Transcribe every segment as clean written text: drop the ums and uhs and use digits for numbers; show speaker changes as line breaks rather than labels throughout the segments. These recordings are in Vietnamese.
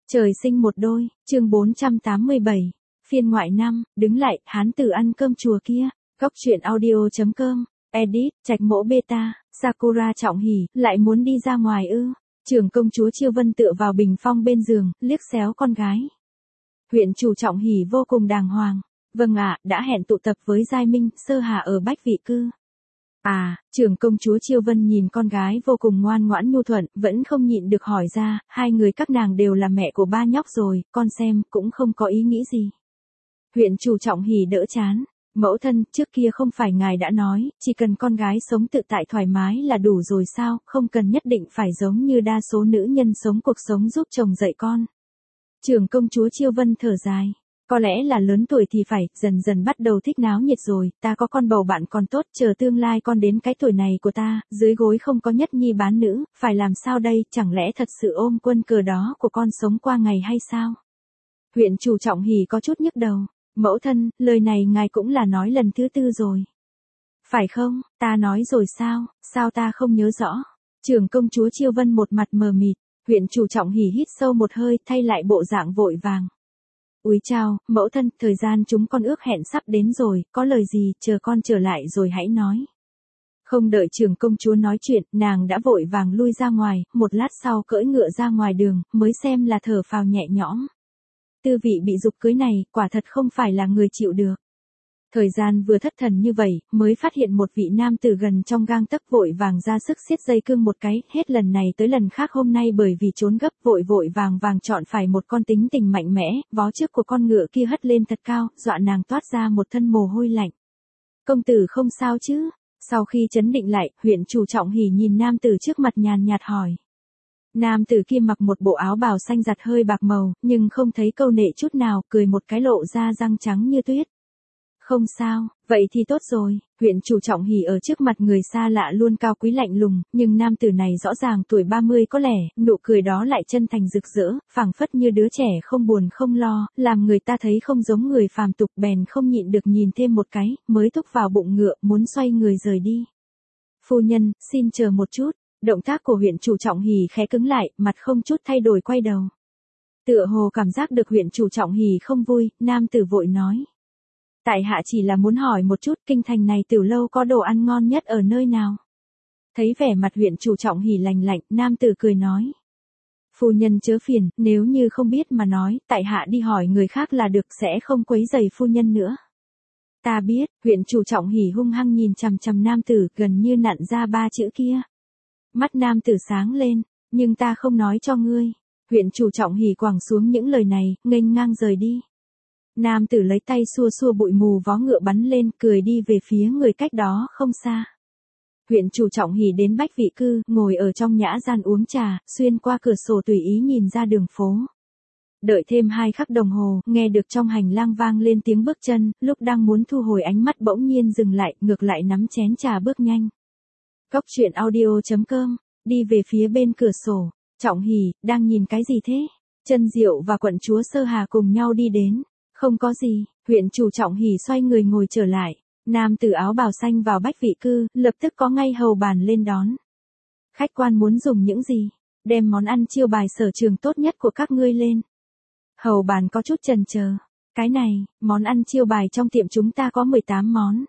Trời sinh một đôi, chương 487, phiên ngoại năm, đứng lại, hán tử ăn cơm chùa kia, góc truyện audio.com, edit, trạch mỗ beta, Sakura Trọng Hỉ, lại muốn đi ra ngoài ư? Trưởng công chúa Chiêu Vân tựa vào bình phong bên giường, liếc xéo con gái. Huyện chủ Trọng Hỉ vô cùng đàng hoàng. Vâng ạ, đã hẹn tụ tập với Giai Minh, Sơ Hà ở Bách Vị Cư. À, trưởng công chúa Chiêu Vân nhìn con gái vô cùng ngoan ngoãn nhu thuận, vẫn không nhịn được hỏi ra, hai người các nàng đều là mẹ của ba nhóc rồi, con xem, cũng không có ý nghĩ gì. Huyện chủ Trọng Hỉ đỡ chán. Mẫu thân, trước kia không phải ngài đã nói, chỉ cần con gái sống tự tại thoải mái là đủ rồi sao, không cần nhất định phải giống như đa số nữ nhân sống cuộc sống giúp chồng dạy con. Trưởng công chúa Chiêu Vân thở dài. Có lẽ là lớn tuổi thì phải, dần dần bắt đầu thích náo nhiệt rồi, ta có con bầu bạn còn tốt, chờ tương lai con đến cái tuổi này của ta, dưới gối không có nhất nhi bán nữ, phải làm sao đây, chẳng lẽ thật sự ôm quân cờ đó của con sống qua ngày hay sao? Huyện chủ Trọng Hỉ có chút nhức đầu. Mẫu thân, lời này ngài cũng là nói lần thứ tư rồi. Phải không, ta nói rồi sao ta không nhớ rõ. Trưởng công chúa Chiêu Vân một mặt mờ mịt, huyện chủ Trọng Hỉ hít sâu một hơi thay lại bộ dạng vội vàng. Úi chao, mẫu thân, thời gian chúng con ước hẹn sắp đến rồi, có lời gì, chờ con trở lại rồi hãy nói. Không đợi trưởng công chúa nói chuyện, nàng đã vội vàng lui ra ngoài, một lát sau cưỡi ngựa ra ngoài đường, mới xem là thở phào nhẹ nhõm. Tư vị bị giục cưới này, quả thật không phải là người chịu được. Thời gian vừa thất thần như vậy, mới phát hiện một vị nam tử gần trong gang tấc vội vàng ra sức siết dây cương một cái, hết lần này tới lần khác hôm nay bởi vì trốn gấp vội vàng chọn phải một con tính tình mạnh mẽ, vó trước của con ngựa kia hất lên thật cao, dọa nàng toát ra một thân mồ hôi lạnh. Công tử không sao chứ? Sau khi chấn định lại, huyện chủ Trọng Hỉ nhìn nam tử trước mặt nhàn nhạt hỏi. Nam tử kia mặc một bộ áo bào xanh giặt hơi bạc màu, nhưng không thấy câu nệ chút nào, cười một cái lộ ra răng trắng như tuyết. Không sao, vậy thì tốt rồi, huyện chủ Trọng Hỉ ở trước mặt người xa lạ luôn cao quý lạnh lùng, nhưng nam tử này rõ ràng tuổi 30 có lẽ, nụ cười đó lại chân thành rực rỡ, phảng phất như đứa trẻ không buồn không lo, làm người ta thấy không giống người phàm tục bèn không nhịn được nhìn thêm một cái, mới thúc vào bụng ngựa, muốn xoay người rời đi. Phu nhân, xin chờ một chút. Động tác của huyện chủ Trọng Hỉ khẽ cứng lại, mặt không chút thay đổi quay đầu. Tựa hồ cảm giác được huyện chủ Trọng Hỉ không vui, nam tử vội nói. Tại hạ chỉ là muốn hỏi một chút, kinh thành này từ lâu có đồ ăn ngon nhất ở nơi nào? Thấy vẻ mặt huyện chủ Trọng Hỉ lạnh lạnh, nam tử cười nói. Phu nhân chớ phiền, nếu như không biết mà nói, tại hạ đi hỏi người khác là được, sẽ không quấy rầy phu nhân nữa. Ta biết, huyện chủ Trọng Hỉ hung hăng nhìn chằm chằm nam tử, gần như nặn ra ba chữ kia. Mắt nam tử sáng lên, nhưng ta không nói cho ngươi. Huyện chủ Trọng Hỉ quẳng xuống những lời này, nghênh ngang rời đi. Nam tử lấy tay xua xua bụi mù vó ngựa bắn lên, cười đi về phía người cách đó không xa. Huyện chủ Trọng Hỉ đến Bách Vị Cư, ngồi ở trong nhã gian uống trà, xuyên qua cửa sổ tùy ý nhìn ra đường phố. Đợi thêm 2 khắc đồng hồ, nghe được trong hành lang vang lên tiếng bước chân, lúc đang muốn thu hồi ánh mắt bỗng nhiên dừng lại, ngược lại nắm chén trà bước nhanh. Góc truyện audio.com, đi về phía bên cửa sổ. Trọng Hỉ, đang nhìn cái gì thế? Chân Diệu và quận chúa Sơ Hà cùng nhau đi đến. Không có gì, huyện chủ Trọng Hỉ xoay người ngồi trở lại. Nam tử áo bào xanh vào Bách Vị Cư, lập tức có ngay hầu bàn lên đón. Khách quan muốn dùng những gì? Đem món ăn chiêu bài sở trường tốt nhất của các ngươi lên. Hầu bàn có chút chần chờ. Cái này, món ăn chiêu bài trong tiệm chúng ta có 18 món.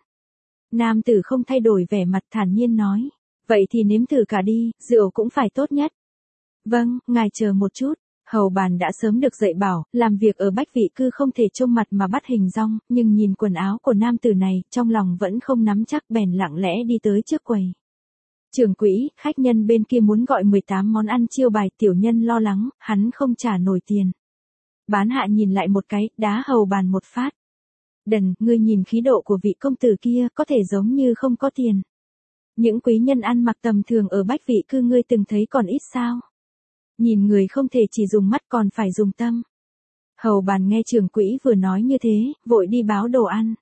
Nam tử không thay đổi vẻ mặt thản nhiên nói. Vậy thì nếm thử cả đi, rượu cũng phải tốt nhất. Vâng, ngài chờ một chút. Hầu bàn đã sớm được dạy bảo, làm việc ở Bách Vị Cư không thể trông mặt mà bắt hình dong, nhưng nhìn quần áo của nam tử này, trong lòng vẫn không nắm chắc bèn lặng lẽ đi tới trước quầy. Trưởng quỹ, khách nhân bên kia muốn gọi 18 món ăn chiêu bài, tiểu nhân lo lắng, hắn không trả nổi tiền. Bán hạ nhìn lại một cái, đá hầu bàn một phát. Đần, ngươi nhìn khí độ của vị công tử kia, có thể giống như không có tiền. Những quý nhân ăn mặc tầm thường ở Bách Vị Cư ngươi từng thấy còn ít sao? Nhìn người không thể chỉ dùng mắt còn phải dùng tâm. Hầu bàn nghe trưởng quỹ vừa nói như thế, vội đi báo đồ ăn.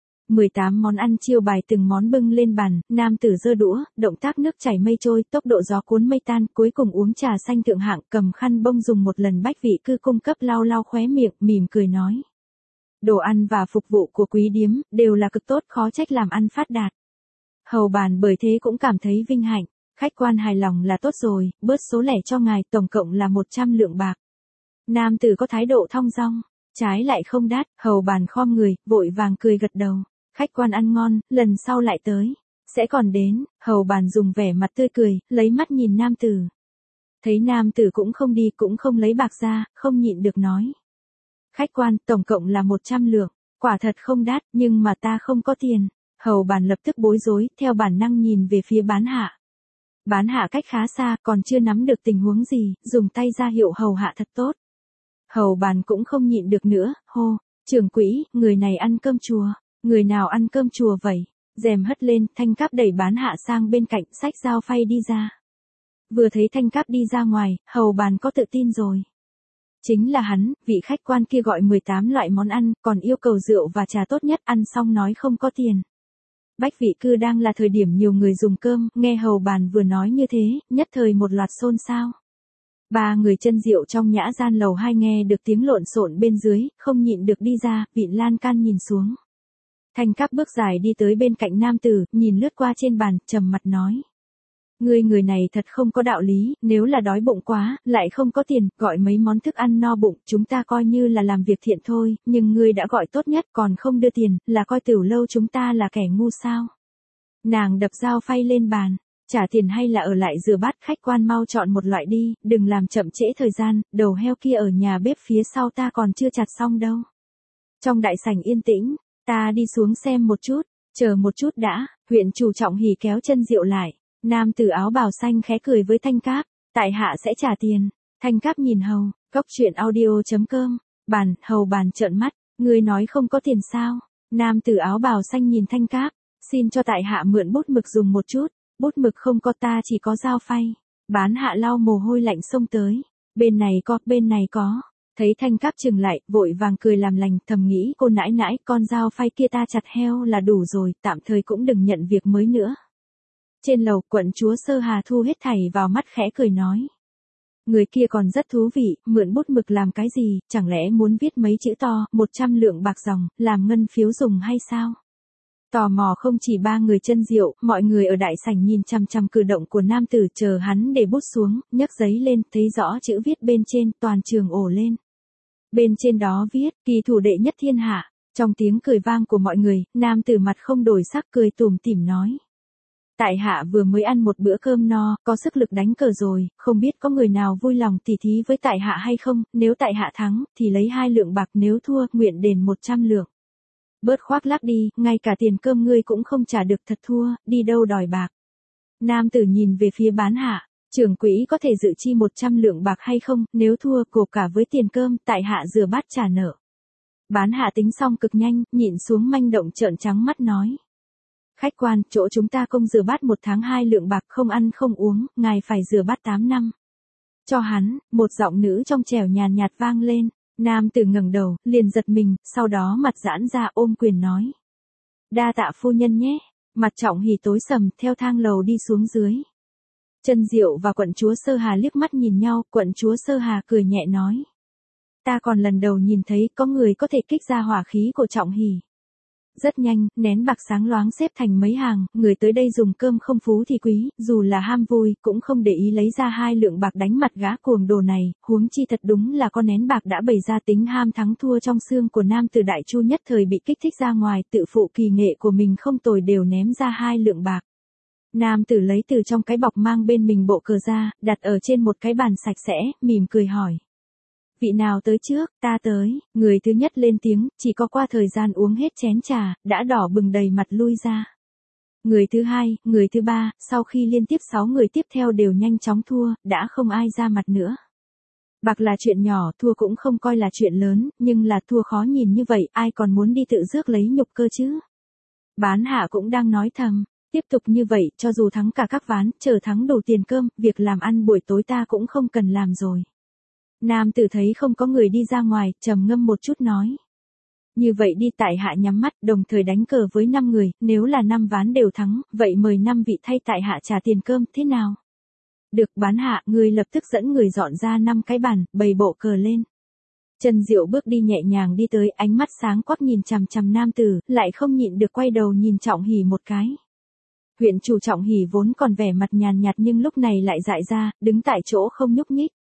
18 món ăn chiêu bài từng món bưng lên bàn, nam tử giơ đũa, động tác nước chảy mây trôi, tốc độ gió cuốn mây tan, cuối cùng uống trà xanh thượng hạng, cầm khăn bông dùng một lần Bách Vị Cư cung cấp lau lau khóe miệng, mỉm cười nói. Đồ ăn và phục vụ của quý điếm, đều là cực tốt, khó trách làm ăn phát đạt. Hầu bàn bởi thế cũng cảm thấy vinh hạnh. Khách quan hài lòng là tốt rồi, bớt số lẻ cho ngài, tổng cộng là 100 lượng bạc. Nam tử có thái độ thong dong, trái lại không đắt, hầu bàn khom người, vội vàng cười gật đầu. Khách quan ăn ngon, lần sau lại tới. Sẽ còn đến, hầu bàn dùng vẻ mặt tươi cười, lấy mắt nhìn nam tử. Thấy nam tử cũng không đi cũng không lấy bạc ra, không nhịn được nói. Khách quan, tổng cộng là 100 lượng, quả thật không đắt, nhưng mà ta không có tiền. Hầu bàn lập tức bối rối, theo bản năng nhìn về phía bán hạ. Bán hạ cách khá xa, còn chưa nắm được tình huống gì, dùng tay ra hiệu hầu hạ thật tốt. Hầu bàn cũng không nhịn được nữa, hô, trưởng quỹ, người này ăn cơm chùa, người nào ăn cơm chùa vậy? Rèm hất lên, Thanh Cáp đẩy bán hạ sang bên cạnh, xách dao phay đi ra. Vừa thấy Thanh Cáp đi ra ngoài, hầu bàn có tự tin rồi. Chính là hắn, vị khách quan kia gọi 18 loại món ăn, còn yêu cầu rượu và trà tốt nhất, ăn xong nói không có tiền. Bách Vị Cư đang là thời điểm nhiều người dùng cơm, nghe hầu bàn vừa nói như thế, nhất thời một loạt xôn xao. Ba người chân rượu trong nhã gian lầu 2 nghe được tiếng lộn xộn bên dưới, không nhịn được đi ra, vịn lan can nhìn xuống. Thanh Cáp bước dài đi tới bên cạnh nam tử, nhìn lướt qua trên bàn, trầm mặt nói. Người này thật không có đạo lý, nếu là đói bụng quá, lại không có tiền, gọi mấy món thức ăn no bụng, chúng ta coi như là làm việc thiện thôi, nhưng ngươi đã gọi tốt nhất còn không đưa tiền, là coi tiểu lâu chúng ta là kẻ ngu sao. Nàng đập dao phay lên bàn, trả tiền hay là ở lại rửa bát, khách quan mau chọn một loại đi, đừng làm chậm trễ thời gian, đầu heo kia ở nhà bếp phía sau ta còn chưa chặt xong đâu. Trong đại sảnh yên tĩnh, ta đi xuống xem một chút, chờ một chút đã, huyện chủ Trọng Hỉ kéo chân rượu lại. Nam tử áo bào xanh khẽ cười với Thanh Cáp, tại hạ sẽ trả tiền. Thanh Cáp nhìn hầu, góc chuyện audio.com, hầu bàn trợn mắt, ngươi nói không có tiền sao? Nam tử áo bào xanh nhìn Thanh Cáp, xin cho tại hạ mượn bút mực dùng một chút, bút mực không có ta chỉ có dao phay. Bán hạ lau mồ hôi lạnh xông tới, bên này có. Thấy Thanh Cáp chừng lại, vội vàng cười làm lành, thầm nghĩ cô nãi nãi, con dao phay kia ta chặt heo là đủ rồi, tạm thời cũng đừng nhận việc mới nữa. Trên lầu, quận chúa Sơ Hà thu hết thảy vào mắt khẽ cười nói. Người kia còn rất thú vị, mượn bút mực làm cái gì, chẳng lẽ muốn viết mấy chữ to, 100 lượng bạc dòng, làm ngân phiếu dùng hay sao? Tò mò không chỉ ba người chân rượu, mọi người ở đại sảnh nhìn chăm chăm cử động của nam tử, chờ hắn để bút xuống, nhấc giấy lên, thấy rõ chữ viết bên trên, toàn trường ồ lên. Bên trên đó viết, kỳ thủ đệ nhất thiên hạ. Trong tiếng cười vang của mọi người, nam tử mặt không đổi sắc, cười tủm tỉm nói. Tại hạ vừa mới ăn một bữa cơm no, có sức lực đánh cờ rồi, không biết có người nào vui lòng tỉ thí với tại hạ hay không, nếu tại hạ thắng, thì lấy 2 lượng bạc, nếu thua, nguyện đền 100 lượng. Bớt khoác lác đi, ngay cả tiền cơm ngươi cũng không trả được, thật thua, đi đâu đòi bạc. Nam tử nhìn về phía bán hạ, trưởng quỹ có thể dự chi 100 lượng bạc hay không, nếu thua, gộp cả với tiền cơm, tại hạ rửa bát trả nợ. Bán hạ tính xong cực nhanh, nhịn xuống manh động trợn trắng mắt nói. Khách quan, chỗ chúng ta công rửa bát 1 tháng 2 lượng bạc, không ăn không uống, ngài phải rửa bát 8 năm. Cho hắn, một giọng nữ trong trẻo nhàn nhạt vang lên, nam tử ngẩng đầu, liền giật mình, sau đó mặt giãn ra ôm quyền nói. Đa tạ phu nhân nhé, mặt Trọng Hỉ tối sầm, theo thang lầu đi xuống dưới. Chân Diệu và quận chúa Sơ Hà liếc mắt nhìn nhau, quận chúa Sơ Hà cười nhẹ nói. Ta còn lần đầu nhìn thấy có người có thể kích ra hỏa khí của Trọng Hỉ. Rất nhanh, nén bạc sáng loáng xếp thành mấy hàng, người tới đây dùng cơm không phú thì quý, dù là ham vui, cũng không để ý lấy ra 2 lượng bạc đánh mặt gã cuồng đồ này, huống chi thật đúng là con nén bạc đã bày ra tính ham thắng thua trong xương của nam tử đại chu, nhất thời bị kích thích ra ngoài, tự phụ kỳ nghệ của mình không tồi đều ném ra 2 lượng bạc. Nam tử lấy từ trong cái bọc mang bên mình bộ cờ ra, đặt ở trên một cái bàn sạch sẽ, mỉm cười hỏi. Vị nào tới trước, ta tới, người thứ nhất lên tiếng, chỉ có qua thời gian uống hết chén trà, đã đỏ bừng đầy mặt lui ra. Người thứ hai, người thứ ba, sau khi liên tiếp 6 người tiếp theo đều nhanh chóng thua, đã không ai ra mặt nữa. Bạc là chuyện nhỏ, thua cũng không coi là chuyện lớn, nhưng là thua khó nhìn như vậy, ai còn muốn đi tự rước lấy nhục cơ chứ? Bán hạ cũng đang nói thầm, tiếp tục như vậy, cho dù thắng cả các ván, chờ thắng đủ tiền cơm, việc làm ăn buổi tối ta cũng không cần làm rồi. Nam tử thấy không có người đi ra ngoài, trầm ngâm một chút nói. Như vậy đi, tại hạ nhắm mắt, đồng thời đánh cờ với 5 người, nếu là 5 ván đều thắng, vậy mời 5 vị thay tại hạ trả tiền cơm, thế nào? Được, bán hạ, người lập tức dẫn người dọn ra 5 cái bàn, bày bộ cờ lên. Trần Diệu bước đi nhẹ nhàng đi tới, ánh mắt sáng quắc nhìn chằm chằm nam tử, lại không nhịn được quay đầu nhìn Trọng Hỉ một cái. Huyện chủ Trọng Hỉ vốn còn vẻ mặt nhàn nhạt nhưng lúc này lại dại ra, đứng tại chỗ không nhúc nhích.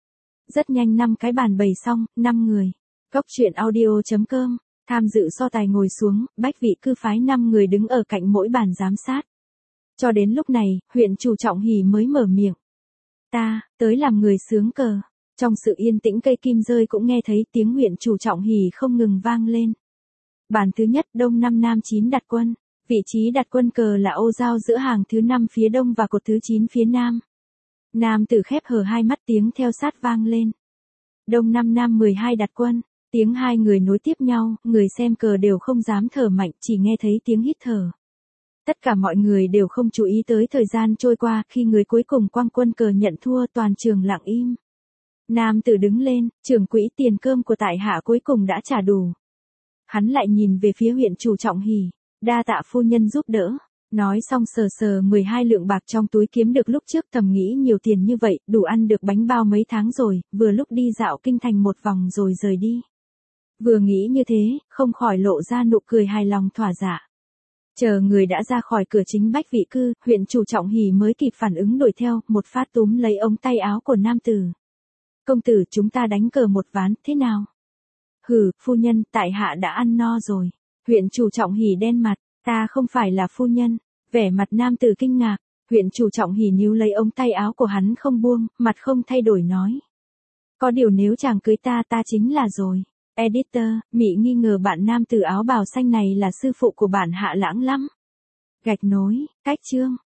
Rất nhanh 5 cái bàn bày xong, 5 người. Cốc truyện audio.com, tham dự so tài ngồi xuống, Bách Vị Cư phái 5 người đứng ở cạnh mỗi bàn giám sát. Cho đến lúc này, huyện chủ Trọng Hỷ mới mở miệng. Ta, tới làm người sướng cờ. Trong sự yên tĩnh cây kim rơi cũng nghe thấy tiếng huyện chủ Trọng Hỷ không ngừng vang lên. Bàn thứ nhất Đông 5 Nam 9 đặt quân. Vị trí đặt quân cờ là ô giao giữa hàng thứ 5 phía đông và cột thứ 9 phía nam. Nam tử khép hờ hai mắt tiếng theo sát vang lên. Đông 5 Nam 12 đặt quân. Tiếng hai người nối tiếp nhau, người xem cờ đều không dám thở mạnh, chỉ nghe thấy tiếng hít thở. Tất cả mọi người đều không chú ý tới thời gian trôi qua, khi người cuối cùng quăng quân cờ nhận thua toàn trường lặng im. Nam tử đứng lên, trưởng quỹ tiền cơm của tại hạ cuối cùng đã trả đủ. Hắn lại nhìn về phía huyện chủ Trọng Hỷ, đa tạ phu nhân giúp đỡ. Nói xong sờ sờ 12 lượng bạc trong túi kiếm được lúc trước, thầm nghĩ nhiều tiền như vậy, đủ ăn được bánh bao mấy tháng rồi, vừa lúc đi dạo kinh thành một vòng rồi rời đi. Vừa nghĩ như thế, không khỏi lộ ra nụ cười hài lòng thỏa dạ. Chờ người đã ra khỏi cửa chính Bách Vị Cư, huyện chủ Trọng Hỷ mới kịp phản ứng đuổi theo, một phát túm lấy ống tay áo của nam tử. Công tử, chúng ta đánh cờ một ván, thế nào? Hừ, phu nhân, tại hạ đã ăn no rồi. Huyện chủ Trọng Hỷ đen mặt, ta không phải là phu nhân. Vẻ mặt nam tử kinh ngạc, huyện chủ Trọng Hỷ níu lấy ống tay áo của hắn không buông, mặt không thay đổi nói. Có điều nếu chàng cưới ta, ta chính là rồi. Editor, Mị nghi ngờ bạn nam tử áo bào xanh này là sư phụ của bản Hạ Lãng lắm. Gạch nối, cách chương.